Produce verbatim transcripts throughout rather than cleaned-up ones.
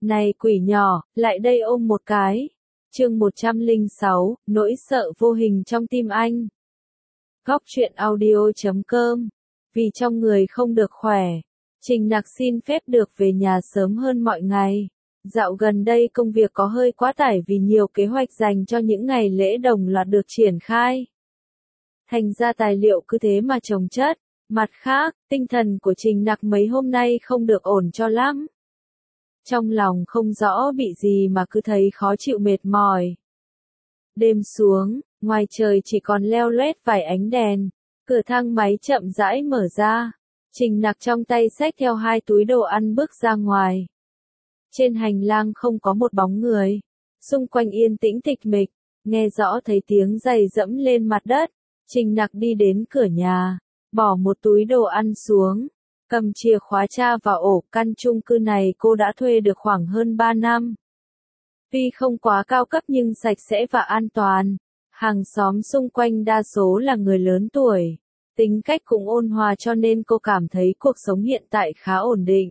Này quỷ nhỏ, lại đây ôm một cái. Chương một trăm lẻ sáu, nỗi sợ vô hình trong tim anh. Góc truyện audio chấm com. Vì trong người không được khỏe, Trình Nặc xin phép được về nhà sớm hơn mọi ngày. Dạo gần đây công việc có hơi quá tải vì nhiều kế hoạch dành cho những ngày lễ đồng loạt được triển khai. Thành ra tài liệu cứ thế mà chồng chất. Mặt khác, tinh thần của Trình Nặc mấy hôm nay không được ổn cho lắm. Trong lòng không rõ bị gì mà cứ thấy khó chịu mệt mỏi. Đêm xuống, ngoài trời chỉ còn leo loét vài ánh đèn, cửa thang máy chậm rãi mở ra. Trình Nặc trong tay xách theo hai túi đồ ăn bước ra ngoài. Trên hành lang không có một bóng người, xung quanh yên tĩnh tịch mịch, nghe rõ thấy tiếng giày dẫm lên mặt đất. Trình Nặc đi đến cửa nhà, bỏ một túi đồ ăn xuống, cầm chìa khóa tra vào ổ. Căn chung cư này cô đã thuê được khoảng hơn ba năm. Tuy không quá cao cấp nhưng sạch sẽ và an toàn. Hàng xóm xung quanh đa số là người lớn tuổi, tính cách cũng ôn hòa cho nên cô cảm thấy cuộc sống hiện tại khá ổn định.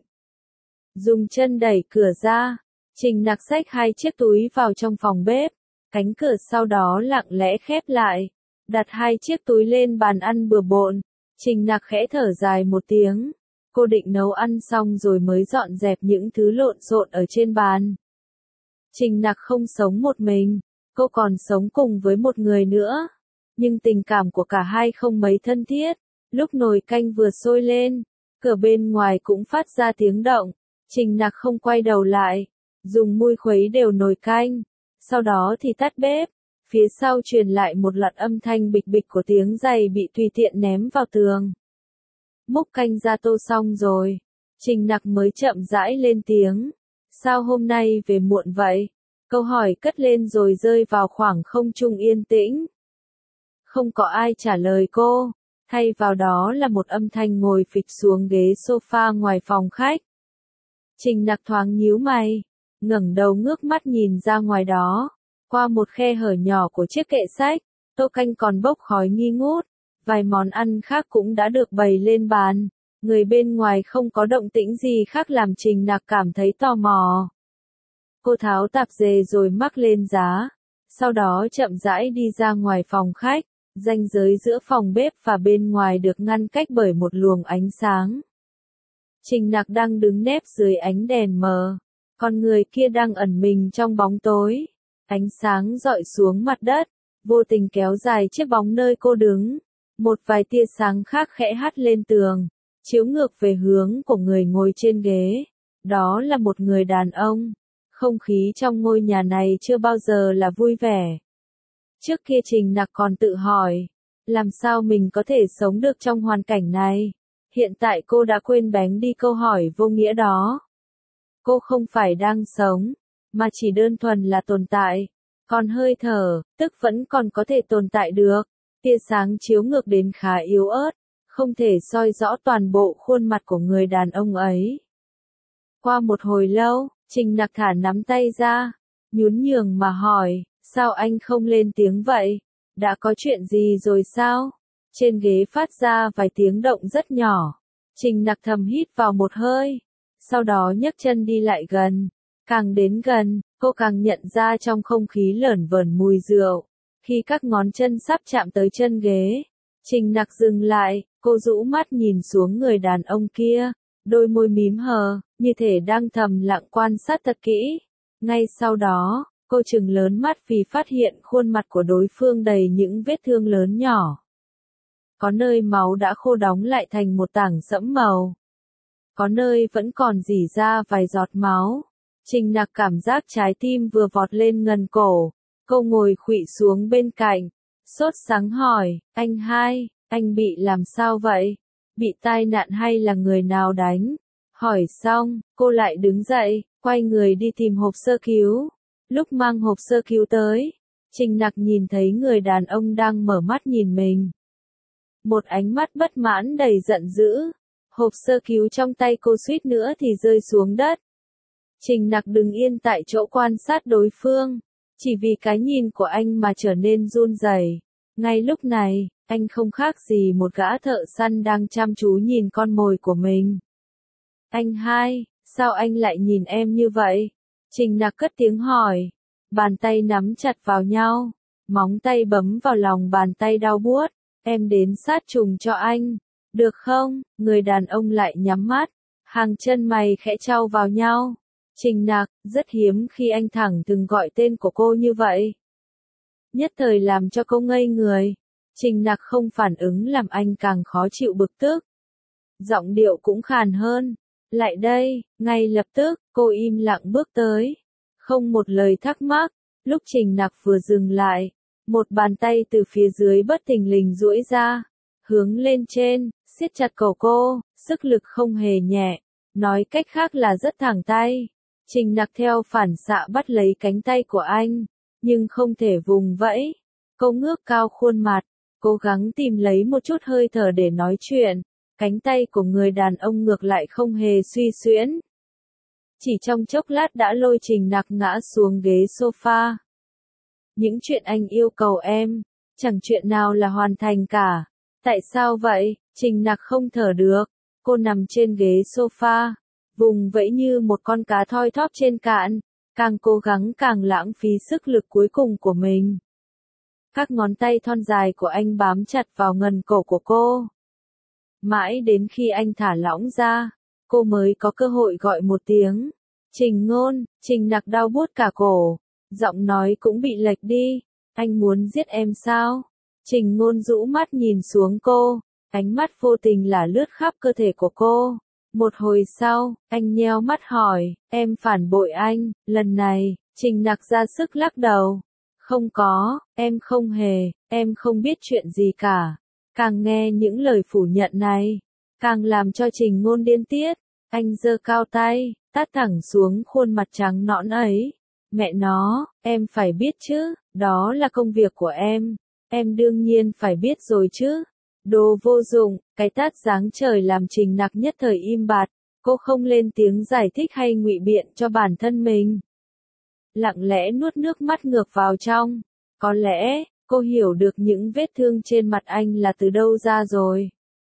Dùng chân đẩy cửa ra, Trình Nặc xách hai chiếc túi vào trong phòng bếp, cánh cửa sau đó lặng lẽ khép lại, đặt hai chiếc túi lên bàn ăn bừa bộn. Trình Nặc khẽ thở dài một tiếng, cô định nấu ăn xong rồi mới dọn dẹp những thứ lộn xộn ở trên bàn. Trình Nặc không sống một mình, cô còn sống cùng với một người nữa, nhưng tình cảm của cả hai không mấy thân thiết. Lúc nồi canh vừa sôi lên, cửa bên ngoài cũng phát ra tiếng động. Trình Nặc không quay đầu lại, dùng muôi khuấy đều nồi canh, sau đó thì tắt bếp. Phía sau truyền lại một loạt âm thanh bịch bịch của tiếng giày bị tùy tiện ném vào tường. Múc canh ra tô xong rồi, Trình Nặc mới chậm rãi lên tiếng. Sao hôm nay về muộn vậy? Câu hỏi cất lên rồi rơi vào khoảng không trung yên tĩnh. Không có ai trả lời cô, thay vào đó là một âm thanh ngồi phịch xuống ghế sofa ngoài phòng khách. Trình Nặc thoáng nhíu mày, ngẩng đầu ngước mắt nhìn ra ngoài đó. Qua một khe hở nhỏ của chiếc kệ sách, tô canh còn bốc khói nghi ngút, vài món ăn khác cũng đã được bày lên bàn. Người bên ngoài không có động tĩnh gì khác làm Trình Nặc cảm thấy tò mò. Cô tháo tạp dề rồi mắc lên giá, sau đó chậm rãi đi ra ngoài phòng khách. Ranh giới giữa phòng bếp và bên ngoài được ngăn cách bởi một luồng ánh sáng. Trình Nặc đang đứng nép dưới ánh đèn mờ, còn người kia đang ẩn mình trong bóng tối. Ánh sáng dọi xuống mặt đất, vô tình kéo dài chiếc bóng nơi cô đứng. Một vài tia sáng khác khẽ hắt lên tường, chiếu ngược về hướng của người ngồi trên ghế. Đó là một người đàn ông. Không khí trong ngôi nhà này chưa bao giờ là vui vẻ. Trước kia Trình Nặc còn tự hỏi, làm sao mình có thể sống được trong hoàn cảnh này? Hiện tại cô đã quên bén đi câu hỏi vô nghĩa đó. Cô không phải đang sống, mà chỉ đơn thuần là tồn tại. Còn hơi thở, tức vẫn còn có thể tồn tại được. Tia sáng chiếu ngược đến khá yếu ớt, không thể soi rõ toàn bộ khuôn mặt của người đàn ông ấy. Qua một hồi lâu, Trình Nặc thả nắm tay ra, nhún nhường mà hỏi, sao anh không lên tiếng vậy? Đã có chuyện gì rồi sao? Trên ghế phát ra vài tiếng động rất nhỏ. Trình Nặc thầm hít vào một hơi, sau đó nhấc chân đi lại gần. Càng đến gần, cô càng nhận ra trong không khí lởn vởn mùi rượu. Khi các ngón chân sắp chạm tới chân ghế, Trình Nặc dừng lại, cô rũ mắt nhìn xuống người đàn ông kia, đôi môi mím hờ, như thể đang thầm lặng quan sát thật kỹ. Ngay sau đó, cô trừng lớn mắt vì phát hiện khuôn mặt của đối phương đầy những vết thương lớn nhỏ. Có nơi máu đã khô đóng lại thành một tảng sẫm màu. Có nơi vẫn còn rỉ ra vài giọt máu. Trình Nặc cảm giác trái tim vừa vọt lên ngần cổ. Cô ngồi khuỵu xuống bên cạnh, sốt sắng hỏi, anh hai, anh bị làm sao vậy? Bị tai nạn hay là người nào đánh? Hỏi xong, cô lại đứng dậy, quay người đi tìm hộp sơ cứu. Lúc mang hộp sơ cứu tới, Trình Nặc nhìn thấy người đàn ông đang mở mắt nhìn mình. Một ánh mắt bất mãn đầy giận dữ. Hộp sơ cứu trong tay cô suýt nữa thì rơi xuống đất. Trình Nặc đứng yên tại chỗ quan sát đối phương. Chỉ vì cái nhìn của anh mà trở nên run rẩy. Ngay lúc này, anh không khác gì một gã thợ săn đang chăm chú nhìn con mồi của mình. Anh hai, sao anh lại nhìn em như vậy? Trình Nặc cất tiếng hỏi. Bàn tay nắm chặt vào nhau. Móng tay bấm vào lòng bàn tay đau buốt. Em đến sát trùng cho anh. Được không? Người đàn ông lại nhắm mắt. Hàng chân mày khẽ chau vào nhau. Trình Nặc, rất hiếm khi anh thẳng từng gọi tên của cô như vậy. Nhất thời làm cho cô ngây người. Trình Nặc không phản ứng làm anh càng khó chịu bực tức. Giọng điệu cũng khàn hơn. Lại đây, ngay lập tức, cô im lặng bước tới. Không một lời thắc mắc, lúc Trình Nặc vừa dừng lại, một bàn tay từ phía dưới bất thình lình duỗi ra, hướng lên trên, siết chặt cổ cô, sức lực không hề nhẹ, nói cách khác là rất thẳng tay. Trình Nặc theo phản xạ bắt lấy cánh tay của anh, nhưng không thể vùng vẫy. Cô ngước cao khuôn mặt, cố gắng tìm lấy một chút hơi thở để nói chuyện. Cánh tay của người đàn ông ngược lại không hề suy xuyễn. Chỉ trong chốc lát đã lôi Trình Nặc ngã xuống ghế sofa. Những chuyện anh yêu cầu em, chẳng chuyện nào là hoàn thành cả. Tại sao vậy? Trình Nặc không thở được. Cô nằm trên ghế sofa, vùng vẫy như một con cá thoi thóp trên cạn, càng cố gắng càng lãng phí sức lực cuối cùng của mình. Các ngón tay thon dài của anh bám chặt vào ngần cổ của cô. Mãi đến khi anh thả lỏng ra, cô mới có cơ hội gọi một tiếng. Trình Ngôn. Trình Nặc đau buốt cả cổ. Giọng nói cũng bị lệch đi. Anh muốn giết em sao? Trình Ngôn rũ mắt nhìn xuống cô. Ánh mắt vô tình là lướt khắp cơ thể của cô. Một hồi sau, anh nheo mắt hỏi, em phản bội anh, lần này, Trình Nặc ra sức lắc đầu. Không có, em không hề, em không biết chuyện gì cả. Càng nghe những lời phủ nhận này, càng làm cho Trình Ngôn điên tiết. Anh giơ cao tay, tát thẳng xuống khuôn mặt trắng nõn ấy. Mẹ nó, em phải biết chứ, đó là công việc của em. Em đương nhiên phải biết rồi chứ. Đồ vô dụng, cái tát giáng trời làm Trình Nặc nhất thời im bặt. Cô không lên tiếng giải thích hay ngụy biện cho bản thân mình. Lặng lẽ nuốt nước mắt ngược vào trong. Có lẽ, cô hiểu được những vết thương trên mặt anh là từ đâu ra rồi.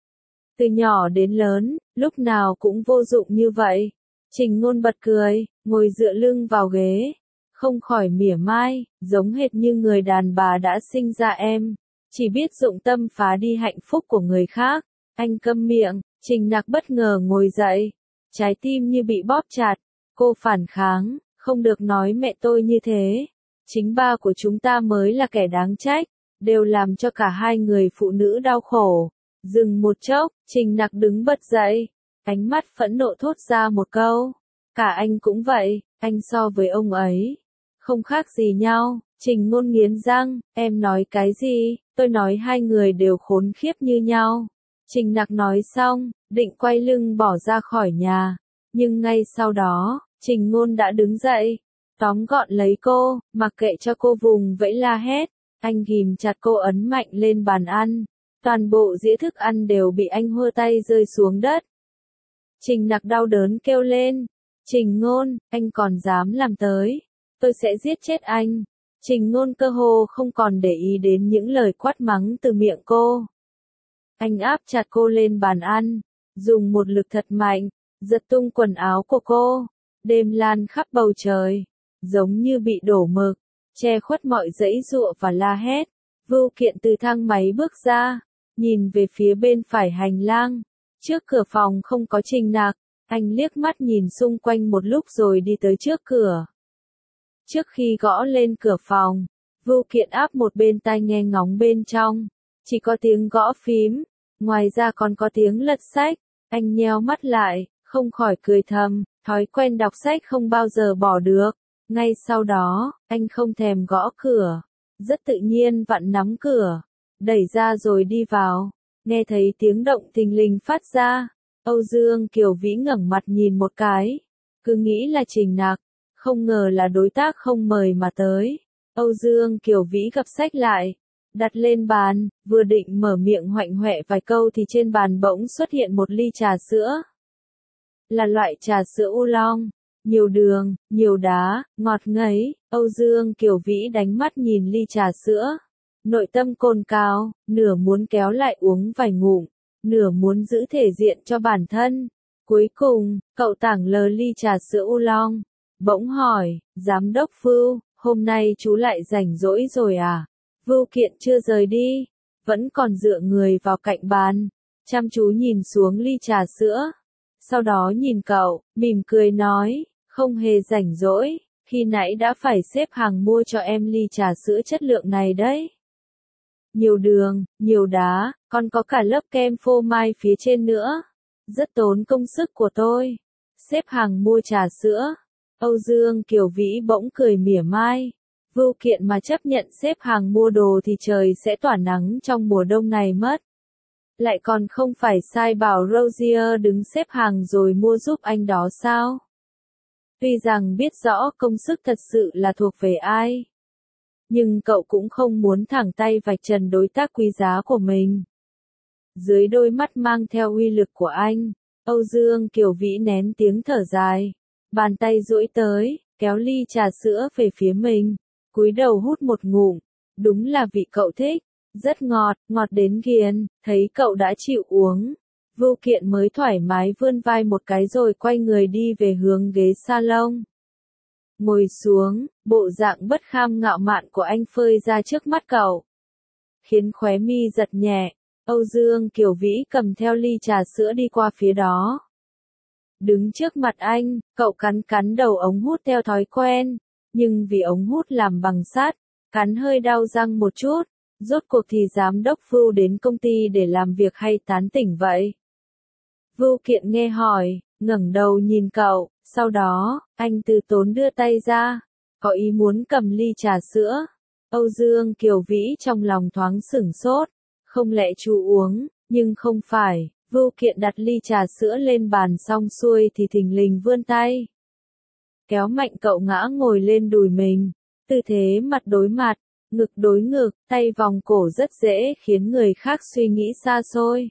Từ nhỏ đến lớn, lúc nào cũng vô dụng như vậy. Trình Ngôn bật cười, ngồi dựa lưng vào ghế. Không khỏi mỉa mai, giống hệt như người đàn bà đã sinh ra em. Chỉ biết dụng tâm phá đi hạnh phúc của người khác. Anh câm miệng. Trình Nặc bất ngờ ngồi dậy. Trái tim như bị bóp chặt. Cô phản kháng, không được nói mẹ tôi như thế. Chính ba của chúng ta mới là kẻ đáng trách. Đều làm cho cả hai người phụ nữ đau khổ. Dừng một chốc, Trình Nặc đứng bật dậy. Ánh mắt phẫn nộ thốt ra một câu. Cả anh cũng vậy, anh so với ông ấy. Không khác gì nhau. Trình Ngôn nghiến răng, em nói cái gì? Tôi nói hai người đều khốn khiếp như nhau. Trình Nặc nói xong, định quay lưng bỏ ra khỏi nhà. Nhưng ngay sau đó, Trình Ngôn đã đứng dậy, tóm gọn lấy cô, mặc kệ cho cô vùng vẫy la hét. Anh ghìm chặt cô ấn mạnh lên bàn ăn. Toàn bộ dĩa thức ăn đều bị anh hơ tay rơi xuống đất. Trình Nặc đau đớn kêu lên. Trình Ngôn, anh còn dám làm tới. Tôi sẽ giết chết anh. Trình Ngôn cơ hồ không còn để ý đến những lời quát mắng từ miệng cô. Anh áp chặt cô lên bàn ăn, dùng một lực thật mạnh, giật tung quần áo của cô. Đêm lan khắp bầu trời, giống như bị đổ mực, che khuất mọi dãy giụa và la hét. Vưu Kiện từ thang máy bước ra, nhìn về phía bên phải hành lang. Trước cửa phòng không có Trình Nặc, anh liếc mắt nhìn xung quanh một lúc rồi đi tới trước cửa. Trước khi gõ lên cửa phòng, Vưu Kiện áp một bên tai nghe ngóng bên trong. Chỉ có tiếng gõ phím, ngoài ra còn có tiếng lật sách. Anh nheo mắt lại, không khỏi cười thầm, thói quen đọc sách không bao giờ bỏ được. Ngay sau đó, anh không thèm gõ cửa, rất tự nhiên vặn nắm cửa, đẩy ra rồi đi vào. Nghe thấy tiếng động thình lình phát ra, Âu Dương Kiều Vĩ ngẩng mặt nhìn một cái, cứ nghĩ là Trình Nặc, không ngờ là đối tác không mời mà tới. Âu Dương Kiều Vĩ gập sách lại, đặt lên bàn, vừa định mở miệng hoạnh hoẹ vài câu thì trên bàn bỗng xuất hiện một ly trà sữa. Là loại trà sữa oolong, nhiều đường, nhiều đá, ngọt ngấy. Âu Dương Kiều Vĩ đánh mắt nhìn ly trà sữa, nội tâm cồn cào, nửa muốn kéo lại uống vài ngụm, nửa muốn giữ thể diện cho bản thân. Cuối cùng, cậu tảng lờ ly trà sữa oolong, bỗng hỏi, giám đốc Vưu, hôm nay chú lại rảnh rỗi rồi à? Vưu Kiện chưa rời đi, vẫn còn dựa người vào cạnh bàn, chăm chú nhìn xuống ly trà sữa. Sau đó nhìn cậu, mỉm cười nói, không hề rảnh rỗi, khi nãy đã phải xếp hàng mua cho em ly trà sữa chất lượng này đấy. Nhiều đường, nhiều đá, còn có cả lớp kem phô mai phía trên nữa. Rất tốn công sức của tôi. Xếp hàng mua trà sữa. Âu Dương Kiều Vĩ bỗng cười mỉa mai. Vưu Kiện mà chấp nhận xếp hàng mua đồ thì trời sẽ tỏa nắng trong mùa đông này mất. Lại còn không phải sai bảo Rozier đứng xếp hàng rồi mua giúp anh đó sao? Tuy rằng biết rõ công sức thật sự là thuộc về ai. Nhưng cậu cũng không muốn thẳng tay vạch trần đối tác quý giá của mình. Dưới đôi mắt mang theo uy lực của anh, Âu Dương Kiều Vĩ nén tiếng thở dài. Bàn tay duỗi tới, kéo ly trà sữa về phía mình. Cúi đầu hút một ngụm. Đúng là vị cậu thích. Rất ngọt, ngọt đến ghiền. Thấy cậu đã chịu uống. Vưu Kiện mới thoải mái vươn vai một cái rồi quay người đi về hướng ghế salon. Ngồi xuống, bộ dạng bất kham ngạo mạn của anh phơi ra trước mắt cậu. Khiến khóe mi giật nhẹ, Âu Dương Kiều Vĩ cầm theo ly trà sữa đi qua phía đó. Đứng trước mặt anh, cậu cắn cắn đầu ống hút theo thói quen, nhưng vì ống hút làm bằng sắt, cắn hơi đau răng một chút. Rốt cuộc thì giám đốc Vưu đến công ty để làm việc hay tán tỉnh vậy? Vưu Kiện nghe hỏi, ngẩng đầu nhìn cậu, sau đó, anh từ tốn đưa tay ra, có ý muốn cầm ly trà sữa. Âu Dương Kiều Vĩ trong lòng thoáng sửng sốt, không lẽ chú uống, nhưng không phải. Vưu Kiện đặt ly trà sữa lên bàn xong xuôi thì thình lình vươn tay. Kéo mạnh cậu ngã ngồi lên đùi mình, tư thế mặt đối mặt, ngực đối ngực, tay vòng cổ rất dễ khiến người khác suy nghĩ xa xôi.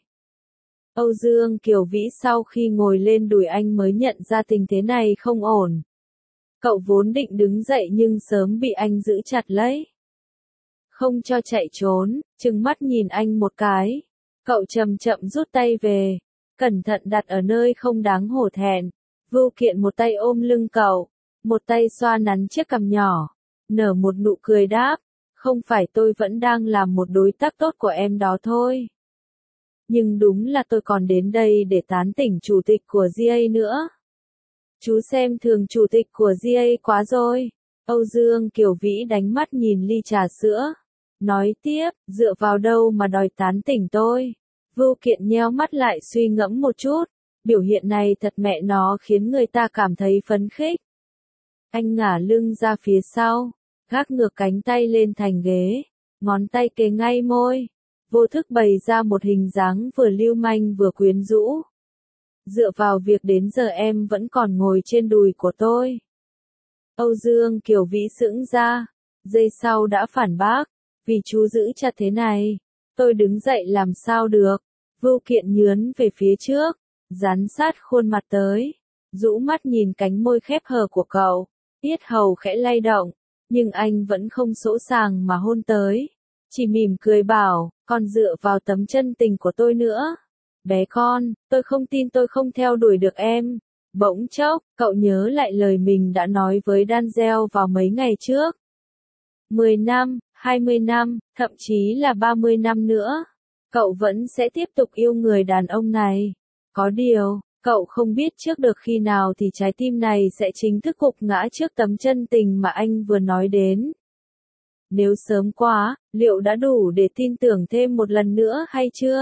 Âu Dương Kiều Vĩ sau khi ngồi lên đùi anh mới nhận ra tình thế này không ổn. Cậu vốn định đứng dậy nhưng sớm bị anh giữ chặt lấy. Không cho chạy trốn, trừng mắt nhìn anh một cái. Cậu chậm chậm rút tay về, cẩn thận đặt ở nơi không đáng hổ thẹn. Vưu Kiện một tay ôm lưng cậu, một tay xoa nắn chiếc cằm nhỏ, nở một nụ cười đáp, không phải tôi vẫn đang làm một đối tác tốt của em đó thôi. Nhưng đúng là tôi còn đến đây để tán tỉnh chủ tịch của giê a nữa. Chú xem thường chủ tịch của giê a quá rồi. Âu Dương Kiều Vĩ đánh mắt nhìn ly trà sữa. Nói tiếp, dựa vào đâu mà đòi tán tỉnh tôi. Vưu Kiện nheo mắt lại suy ngẫm một chút. Biểu hiện này thật mẹ nó khiến người ta cảm thấy phấn khích. Anh ngả lưng ra phía sau, gác ngược cánh tay lên thành ghế, ngón tay kề ngay môi. Vô thức bày ra một hình dáng vừa lưu manh vừa quyến rũ. Dựa vào việc đến giờ em vẫn còn ngồi trên đùi của tôi. Âu Dương Kiều Vĩ sững ra, giây sau đã phản bác, vì chú giữ chặt thế này, tôi đứng dậy làm sao được. Vưu Kiện nhướn về phía trước, dán sát khuôn mặt tới, rũ mắt nhìn cánh môi khép hờ của cậu, yết hầu khẽ lay động, nhưng anh vẫn không sỗ sàng mà hôn tới. Chỉ mỉm cười bảo, còn dựa vào tấm chân tình của tôi nữa. Bé con, tôi không tin tôi không theo đuổi được em. Bỗng chốc, cậu nhớ lại lời mình đã nói với Danzel vào mấy ngày trước. mười năm, hai mươi năm, thậm chí là ba mươi năm nữa. Cậu vẫn sẽ tiếp tục yêu người đàn ông này. Có điều, cậu không biết trước được khi nào thì trái tim này sẽ chính thức gục ngã trước tấm chân tình mà anh vừa nói đến. Nếu sớm quá, liệu đã đủ để tin tưởng thêm một lần nữa hay chưa?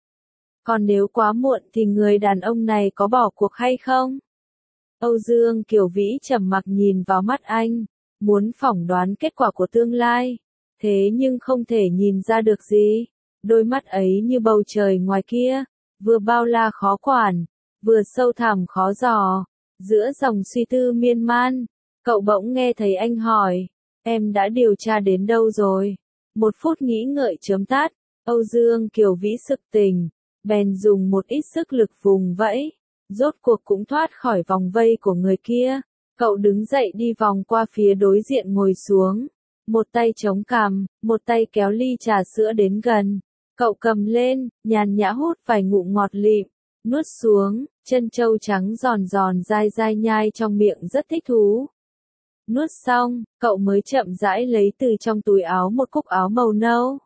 Còn nếu quá muộn thì người đàn ông này có bỏ cuộc hay không? Âu Dương Kiều Vĩ trầm mặc nhìn vào mắt anh, muốn phỏng đoán kết quả của tương lai. Thế nhưng không thể nhìn ra được gì. Đôi mắt ấy như bầu trời ngoài kia, vừa bao la khó quản, vừa sâu thẳm khó dò. Giữa dòng suy tư miên man, cậu bỗng nghe thấy anh hỏi, em đã điều tra đến đâu rồi? Một phút nghĩ ngợi chấm tắt, Âu Dương Kiều Vĩ sực tỉnh, bèn dùng một ít sức lực vùng vẫy, rốt cuộc cũng thoát khỏi vòng vây của người kia. Cậu đứng dậy đi vòng qua phía đối diện ngồi xuống, một tay chống cằm, một tay kéo ly trà sữa đến gần. Cậu cầm lên, nhàn nhã hút vài ngụm ngọt lịm, nuốt xuống, Chân trâu trắng giòn giòn dai dai nhai trong miệng rất thích thú. Nuốt xong, cậu mới chậm rãi lấy từ trong túi áo một cúc áo màu nâu.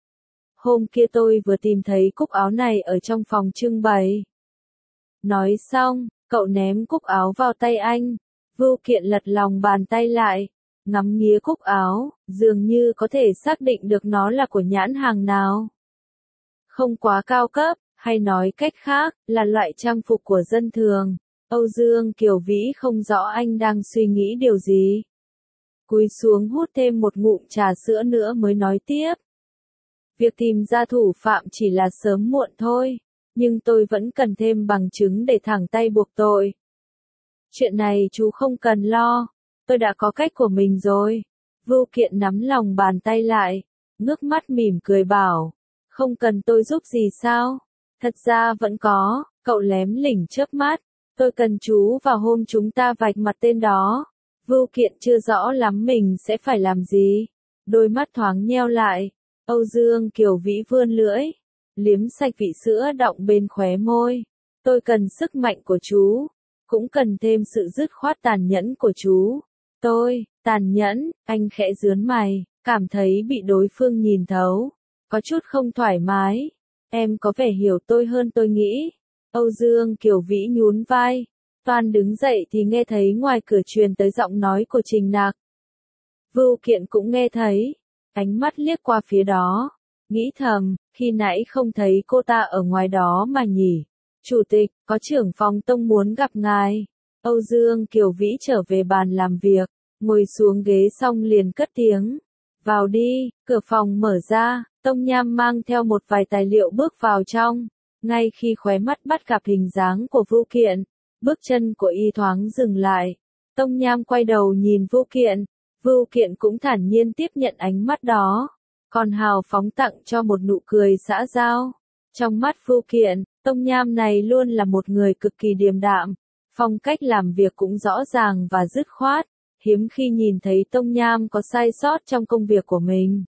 Hôm kia tôi vừa tìm thấy cúc áo này ở trong phòng trưng bày. Nói xong, cậu ném cúc áo vào tay anh. Vưu Kiện lật lòng bàn tay lại, ngắm nghía cúc áo, dường như có thể xác định được nó là của nhãn hàng nào. Không quá cao cấp, hay nói cách khác, là loại trang phục của dân thường. Âu Dương Kiều Vĩ không rõ anh đang suy nghĩ điều gì. Cúi xuống hút thêm một ngụm trà sữa nữa mới nói tiếp. Việc tìm ra thủ phạm chỉ là sớm muộn thôi, nhưng tôi vẫn cần thêm bằng chứng để thẳng tay buộc tội. Chuyện này chú không cần lo, tôi đã có cách của mình rồi. Vưu Kiện nắm lòng bàn tay lại, ngước mắt mỉm cười bảo, không cần tôi giúp gì sao? Thật ra vẫn có, cậu lém lỉnh chớp mắt, tôi cần chú vào hôm chúng ta vạch mặt tên đó. Vưu Kiện chưa rõ lắm mình sẽ phải làm gì, đôi mắt thoáng nheo lại. Âu Dương Kiều Vĩ vươn lưỡi, liếm sạch vị sữa đọng bên khóe môi. Tôi cần sức mạnh của chú, cũng cần thêm sự dứt khoát tàn nhẫn của chú. Tôi, tàn nhẫn, anh khẽ rướn mày, cảm thấy bị đối phương nhìn thấu, có chút không thoải mái. Em có vẻ hiểu tôi hơn tôi nghĩ. Âu Dương Kiều Vĩ nhún vai, toan đứng dậy thì nghe thấy ngoài cửa truyền tới giọng nói của Trình Nặc. Vưu Kiện cũng nghe thấy, ánh mắt liếc qua phía đó, nghĩ thầm, khi nãy không thấy cô ta ở ngoài đó mà nhỉ. Chủ tịch, có trưởng phòng tông muốn gặp ngài. Âu Dương Kiều Vĩ trở về bàn làm việc, ngồi xuống ghế xong liền cất tiếng. Vào đi, cửa phòng mở ra, Tông Nham mang theo một vài tài liệu bước vào trong. Ngay khi khóe mắt bắt gặp hình dáng của Vưu Kiện, bước chân của y thoáng dừng lại. Tông Nham quay đầu nhìn Vưu Kiện, Vưu Kiện cũng thản nhiên tiếp nhận ánh mắt đó, còn hào phóng tặng cho một nụ cười xã giao. Trong mắt Vưu Kiện, Tông Nham này luôn là một người cực kỳ điềm đạm, phong cách làm việc cũng rõ ràng và dứt khoát, hiếm khi nhìn thấy Tông Nham có sai sót trong công việc của mình.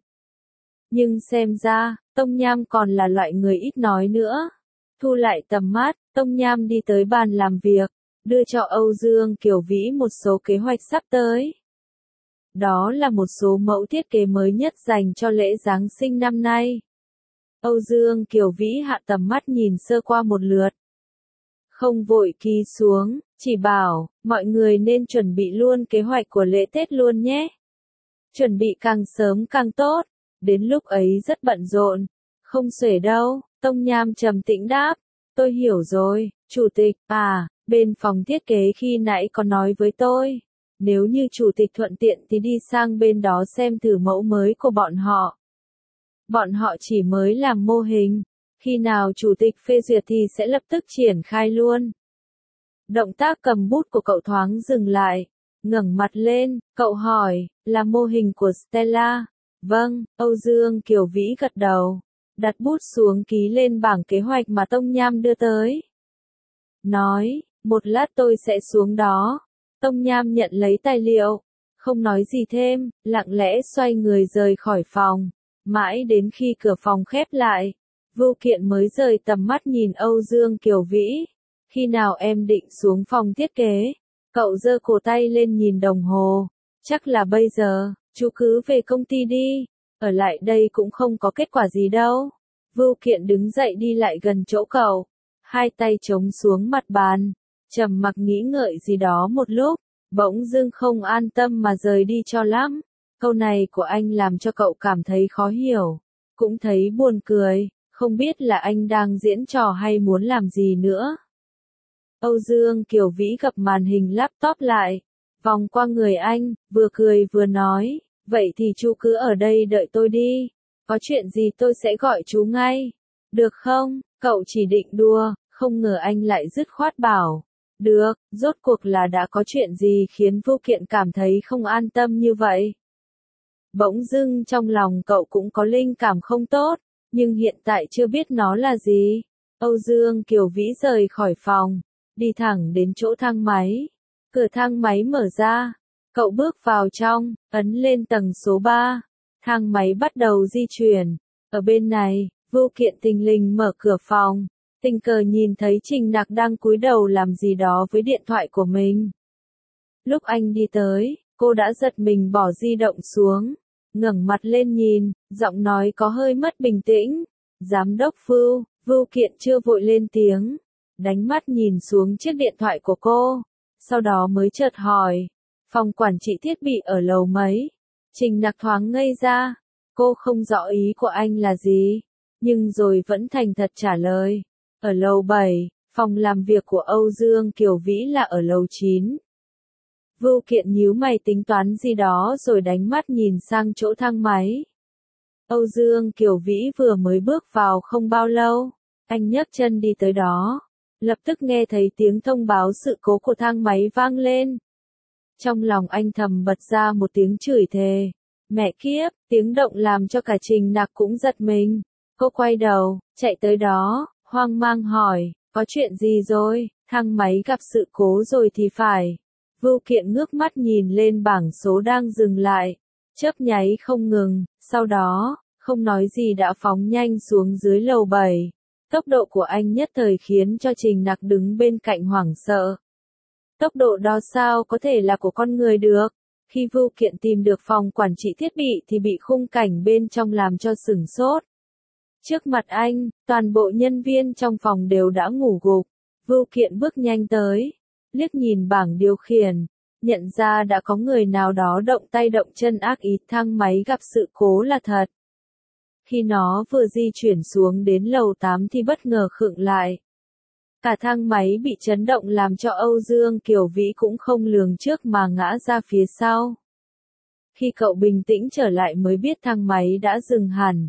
Nhưng xem ra, Tông Nham còn là loại người ít nói nữa. Thu lại tầm mắt, Tông Nham đi tới bàn làm việc, đưa cho Âu Dương Kiều Vĩ một số kế hoạch sắp tới. Đó là một số mẫu thiết kế mới nhất dành cho lễ Giáng sinh năm nay. Âu Dương Kiều Vĩ hạ tầm mắt nhìn sơ qua một lượt. Không vội ký xuống, chỉ bảo, mọi người nên chuẩn bị luôn kế hoạch của lễ Tết luôn nhé. Chuẩn bị càng sớm càng tốt, đến lúc ấy rất bận rộn. Không xuể đâu, Tông Nham trầm tĩnh đáp. Tôi hiểu rồi, chủ tịch, à, bên phòng thiết kế khi nãy có nói với tôi. Nếu như chủ tịch thuận tiện thì đi sang bên đó xem thử mẫu mới của bọn họ. Bọn họ chỉ mới làm mô hình, khi nào chủ tịch phê duyệt thì sẽ lập tức triển khai luôn. Động tác cầm bút của cậu thoáng dừng lại, ngẩng mặt lên, cậu hỏi, là mô hình của Stella? Vâng, Âu Dương Kiều Vĩ gật đầu, đặt bút xuống ký lên bảng kế hoạch mà Tông Nham đưa tới. Nói, một lát tôi sẽ xuống đó. Tông Nham nhận lấy tài liệu, không nói gì thêm, lặng lẽ xoay người rời khỏi phòng. Mãi đến khi cửa phòng khép lại, Vưu Kiện mới rời tầm mắt nhìn Âu Dương Kiều Vĩ. Khi nào em định xuống phòng thiết kế? Cậu giơ cổ tay lên nhìn đồng hồ. Chắc là bây giờ, chú cứ về công ty đi. Ở lại đây cũng không có kết quả gì đâu. Vưu Kiện đứng dậy đi lại gần chỗ cậu. Hai tay chống xuống mặt bàn. Trầm mặc nghĩ ngợi gì đó một lúc. Bỗng dưng không an tâm mà rời đi cho lắm. Câu này của anh làm cho cậu cảm thấy khó hiểu. Cũng thấy buồn cười. Không biết là anh đang diễn trò hay muốn làm gì nữa. Âu Dương Kiều Vĩ gập màn hình laptop lại, vòng qua người anh, vừa cười vừa nói, vậy thì chú cứ ở đây đợi tôi đi, có chuyện gì tôi sẽ gọi chú ngay, được không? Cậu chỉ định đùa, không ngờ anh lại dứt khoát bảo, được, rốt cuộc là đã có chuyện gì khiến Vưu Kiện cảm thấy không an tâm như vậy. Bỗng dưng trong lòng cậu cũng có linh cảm không tốt, nhưng hiện tại chưa biết nó là gì. Âu Dương Kiều Vĩ rời khỏi phòng, đi thẳng đến chỗ thang máy. Cửa thang máy mở ra, cậu bước vào trong, ấn lên tầng số ba. Thang máy bắt đầu di chuyển. Ở bên này, Vưu Kiện thình lình mở cửa phòng. tình cờ nhìn thấy Trình Nặc đang cúi đầu làm gì đó với điện thoại của mình. Lúc anh đi tới, cô đã giật mình bỏ di động xuống, ngẩng mặt lên nhìn, giọng nói có hơi mất bình tĩnh. Giám đốc Vưu, Vưu Kiện chưa vội lên tiếng, đánh mắt nhìn xuống chiếc điện thoại của cô, sau đó mới chợt hỏi, phòng quản trị thiết bị ở lầu mấy? Trình Nặc thoáng ngây ra, cô không rõ ý của anh là gì, nhưng rồi vẫn thành thật trả lời, ở lầu bảy, phòng làm việc của Âu Dương Kiều Vĩ là ở lầu chín. Vưu Kiện nhíu mày tính toán gì đó rồi đánh mắt nhìn sang chỗ thang máy. Âu Dương Kiều Vĩ vừa mới bước vào không bao lâu, anh nhấc chân đi tới đó, lập tức nghe thấy tiếng thông báo sự cố của thang máy vang lên. Trong lòng anh thầm bật ra một tiếng chửi thề, mẹ kiếp, tiếng động làm cho cả Trình Nặc cũng giật mình. Cô quay đầu, chạy tới đó, hoang mang hỏi, có chuyện gì rồi, thang máy gặp sự cố rồi thì phải. Vưu Kiện ngước mắt nhìn lên bảng số đang dừng lại, chớp nháy không ngừng, sau đó, không nói gì đã phóng nhanh xuống dưới lầu bảy. Tốc độ của anh nhất thời khiến cho Trình Nặc đứng bên cạnh hoảng sợ. Tốc độ đó sao có thể là của con người được? Khi Vưu Kiện tìm được phòng quản trị thiết bị thì bị khung cảnh bên trong làm cho sửng sốt. Trước mặt anh, toàn bộ nhân viên trong phòng đều đã ngủ gục. Vưu Kiện bước nhanh tới, liếc nhìn bảng điều khiển, nhận ra đã có người nào đó động tay động chân ác ý, thang máy gặp sự cố là thật. Khi nó vừa di chuyển xuống đến lầu tám thì bất ngờ khựng lại. Cả thang máy bị chấn động làm cho Âu Dương Kiều Vĩ cũng không lường trước mà ngã ra phía sau. Khi cậu bình tĩnh trở lại mới biết thang máy đã dừng hẳn.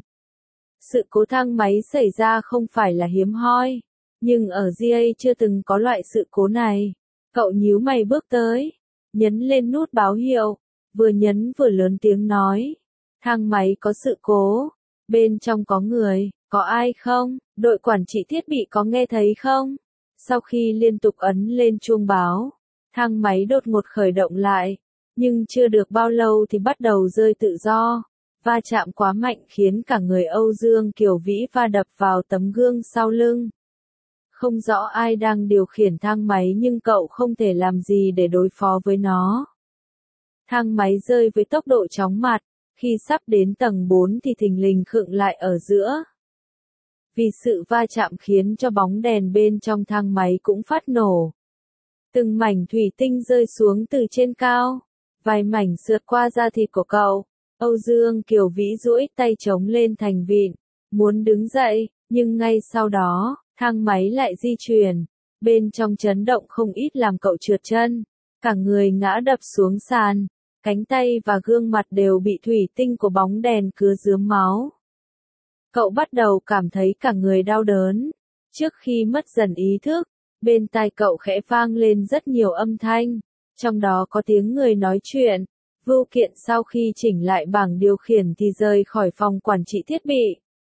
Sự cố thang máy xảy ra không phải là hiếm hoi, nhưng ở giê a chưa từng có loại sự cố này. Cậu nhíu mày bước tới, nhấn lên nút báo hiệu, vừa nhấn vừa lớn tiếng nói, thang máy có sự cố, bên trong có người, có ai không, đội quản trị thiết bị có nghe thấy không? Sau khi liên tục ấn lên chuông báo, thang máy đột ngột khởi động lại, nhưng chưa được bao lâu thì bắt đầu rơi tự do. Va chạm quá mạnh khiến cả người Âu Dương Kiều Vĩ va đập vào tấm gương sau lưng. Không rõ ai đang điều khiển thang máy nhưng cậu không thể làm gì để đối phó với nó. Thang máy rơi với tốc độ chóng mặt, khi sắp đến tầng bốn thì thình lình khựng lại ở giữa. Vì sự va chạm khiến cho bóng đèn bên trong thang máy cũng phát nổ. Từng mảnh thủy tinh rơi xuống từ trên cao, vài mảnh sượt qua da thịt của cậu. Âu Dương Kiều Vĩ duỗi tay chống lên thành vịn, muốn đứng dậy, nhưng ngay sau đó, thang máy lại di chuyển, bên trong chấn động không ít làm cậu trượt chân, cả người ngã đập xuống sàn, cánh tay và gương mặt đều bị thủy tinh của bóng đèn cứa rướm máu. Cậu bắt đầu cảm thấy cả người đau đớn. Trước khi mất dần ý thức, bên tai cậu khẽ vang lên rất nhiều âm thanh, trong đó có tiếng người nói chuyện. Vưu Kiện sau khi chỉnh lại bảng điều khiển thì rời khỏi phòng quản trị thiết bị.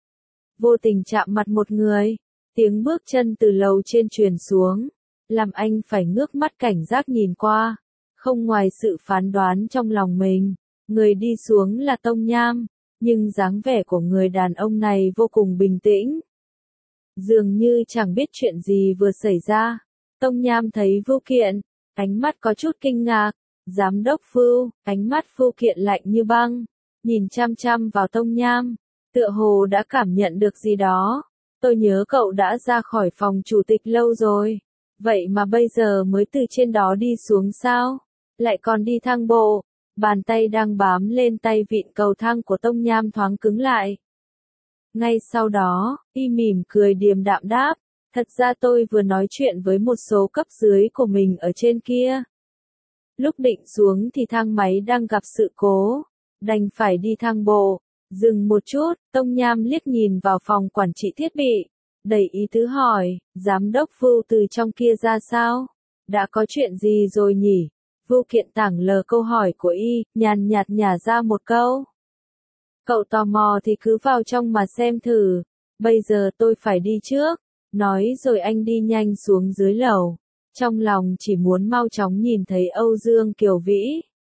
Vô tình chạm mặt một người, tiếng bước chân từ lầu trên truyền xuống, làm anh phải ngước mắt cảnh giác nhìn qua. Không ngoài sự phán đoán trong lòng mình, người đi xuống là Tông Nham, nhưng dáng vẻ của người đàn ông này vô cùng bình tĩnh. Dường như chẳng biết chuyện gì vừa xảy ra. Tông Nham thấy Vưu Kiện, ánh mắt có chút kinh ngạc. Giám đốc Vưu, ánh mắt Vưu Kiện lạnh như băng, nhìn chăm chăm vào Tông Nham, tựa hồ đã cảm nhận được gì đó. Tôi nhớ cậu đã ra khỏi phòng chủ tịch lâu rồi, vậy mà bây giờ mới từ trên đó đi xuống sao? Lại còn đi thang bộ. Bàn tay đang bám lên tay vịn cầu thang của Tông Nham thoáng cứng lại. Ngay sau đó, y mỉm cười điềm đạm đáp, thật ra tôi vừa nói chuyện với một số cấp dưới của mình ở trên kia. Lúc định xuống thì thang máy đang gặp sự cố, đành phải đi thang bộ. Dừng một chút, Tông Nham liếc nhìn vào phòng quản trị thiết bị, đầy ý tứ hỏi, giám đốc Vưu từ trong kia ra sao? Đã có chuyện gì rồi nhỉ? Vưu Kiện tảng lờ câu hỏi của y, nhàn nhạt nhả ra một câu. Cậu tò mò thì cứ vào trong mà xem thử, bây giờ tôi phải đi trước. Nói rồi anh đi nhanh xuống dưới lầu, trong lòng chỉ muốn mau chóng nhìn thấy Âu Dương Kiều Vĩ.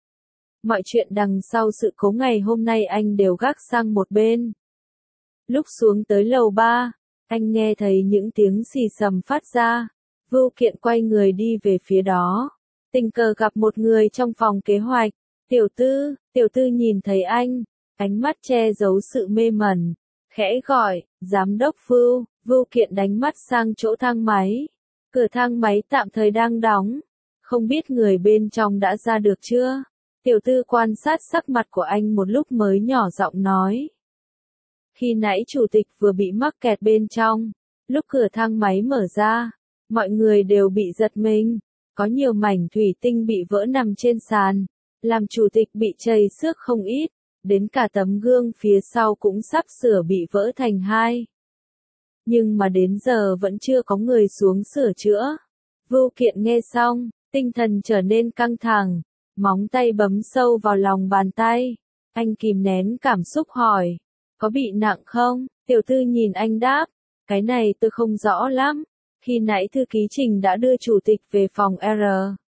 Mọi chuyện đằng sau sự cố ngày hôm nay anh đều gác sang một bên. Lúc xuống tới lầu ba, Anh nghe thấy những tiếng xì xầm phát ra. Vưu Kiện quay người đi về phía đó. Tình cờ gặp một người trong phòng kế hoạch. Tiểu Tư, Tiểu Tư nhìn thấy anh. Ánh mắt che giấu sự mê mẩn. Khẽ gọi, giám đốc Vưu. Vưu Kiện đánh mắt sang chỗ thang máy. Cửa thang máy tạm thời đang đóng. Không biết người bên trong đã ra được chưa? Tiểu Tư quan sát sắc mặt của anh một lúc mới nhỏ giọng nói. Khi nãy chủ tịch vừa bị mắc kẹt bên trong. Lúc cửa thang máy mở ra, mọi người đều bị giật mình. Có nhiều mảnh thủy tinh bị vỡ nằm trên sàn. Làm chủ tịch bị chảy xước không ít. Đến cả tấm gương phía sau cũng sắp sửa bị vỡ thành hai. Nhưng mà đến giờ vẫn chưa có người xuống sửa chữa. Vưu Kiện nghe xong, tinh thần trở nên căng thẳng. Móng tay bấm sâu vào lòng bàn tay. Anh kìm nén cảm xúc hỏi. Có bị nặng không? Tiểu Tư nhìn anh đáp. Cái này tôi không rõ lắm. Khi nãy thư ký Trình đã đưa chủ tịch về phòng R.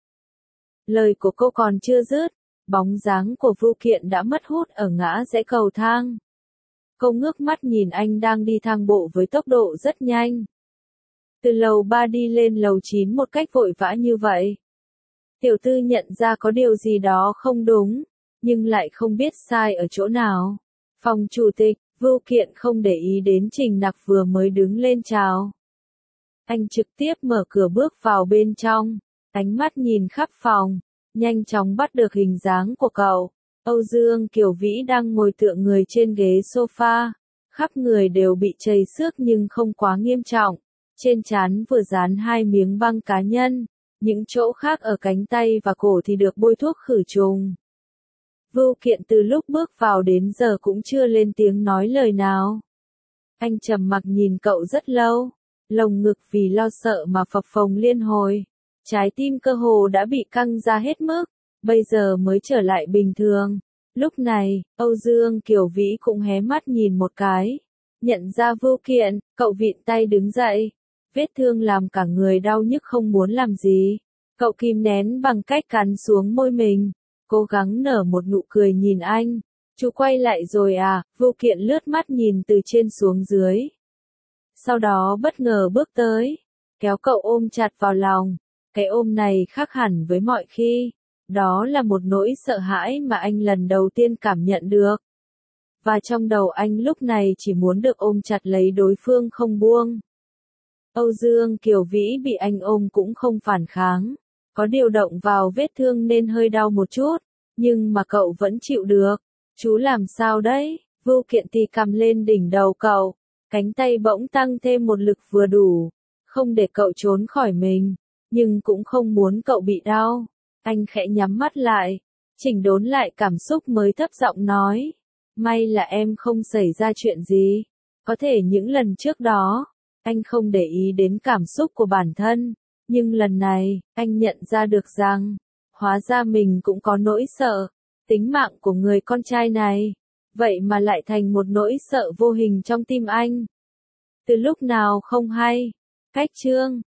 Lời của cô còn chưa dứt. Bóng dáng của Vưu Kiện đã mất hút ở ngã rẽ cầu thang. Cô ngước mắt nhìn anh đang đi thang bộ với tốc độ rất nhanh. Từ lầu ba đi lên lầu chín một cách vội vã như vậy. Tiểu Tư nhận ra có điều gì đó không đúng, nhưng lại không biết sai ở chỗ nào. Phòng chủ tịch, Vưu Kiện không để ý đến Trình Nặc vừa mới đứng lên chào. Anh trực tiếp mở cửa bước vào bên trong, ánh mắt nhìn khắp phòng, nhanh chóng bắt được hình dáng của cậu. Âu Dương Kiều Vĩ đang ngồi tựa người trên ghế sofa, khắp người đều bị chảy xước nhưng không quá nghiêm trọng. Trên trán vừa dán hai miếng băng cá nhân, những chỗ khác ở cánh tay và cổ thì được bôi thuốc khử trùng. Vưu Kiện từ lúc bước vào đến giờ cũng chưa lên tiếng nói lời nào. Anh trầm mặc nhìn cậu rất lâu, lồng ngực vì lo sợ mà phập phồng liên hồi. Trái tim cơ hồ đã bị căng ra hết mức, bây giờ mới trở lại bình thường. Lúc này, Âu Dương Kiều Vĩ cũng hé mắt nhìn một cái. Nhận ra Vưu Kiện, cậu vịn tay đứng dậy. Vết thương làm cả người đau nhức không muốn làm gì. Cậu kìm nén bằng cách cắn xuống môi mình. Cố gắng nở một nụ cười nhìn anh. Chú quay lại rồi à? Vưu Kiện lướt mắt nhìn từ trên xuống dưới. Sau đó bất ngờ bước tới. Kéo cậu ôm chặt vào lòng. Cái ôm này khác hẳn với mọi khi. Đó là một nỗi sợ hãi mà anh lần đầu tiên cảm nhận được. Và trong đầu anh lúc này chỉ muốn được ôm chặt lấy đối phương không buông. Âu Dương Kiều Vĩ bị anh ôm cũng không phản kháng. Có điều động vào vết thương nên hơi đau một chút. Nhưng mà cậu vẫn chịu được. Chú làm sao đấy? Vưu Kiện thì cầm lên đỉnh đầu cậu. Cánh tay bỗng tăng thêm một lực vừa đủ. Không để cậu trốn khỏi mình. Nhưng cũng không muốn cậu bị đau. Anh khẽ nhắm mắt lại. Chỉnh đốn lại cảm xúc mới thấp giọng nói. May là em không xảy ra chuyện gì. Có thể những lần trước đó, anh không để ý đến cảm xúc của bản thân. Nhưng lần này, anh nhận ra được rằng, hóa ra mình cũng có nỗi sợ. Tính mạng của người con trai này. Vậy mà lại thành một nỗi sợ vô hình trong tim anh. Từ lúc nào không hay. Cách chương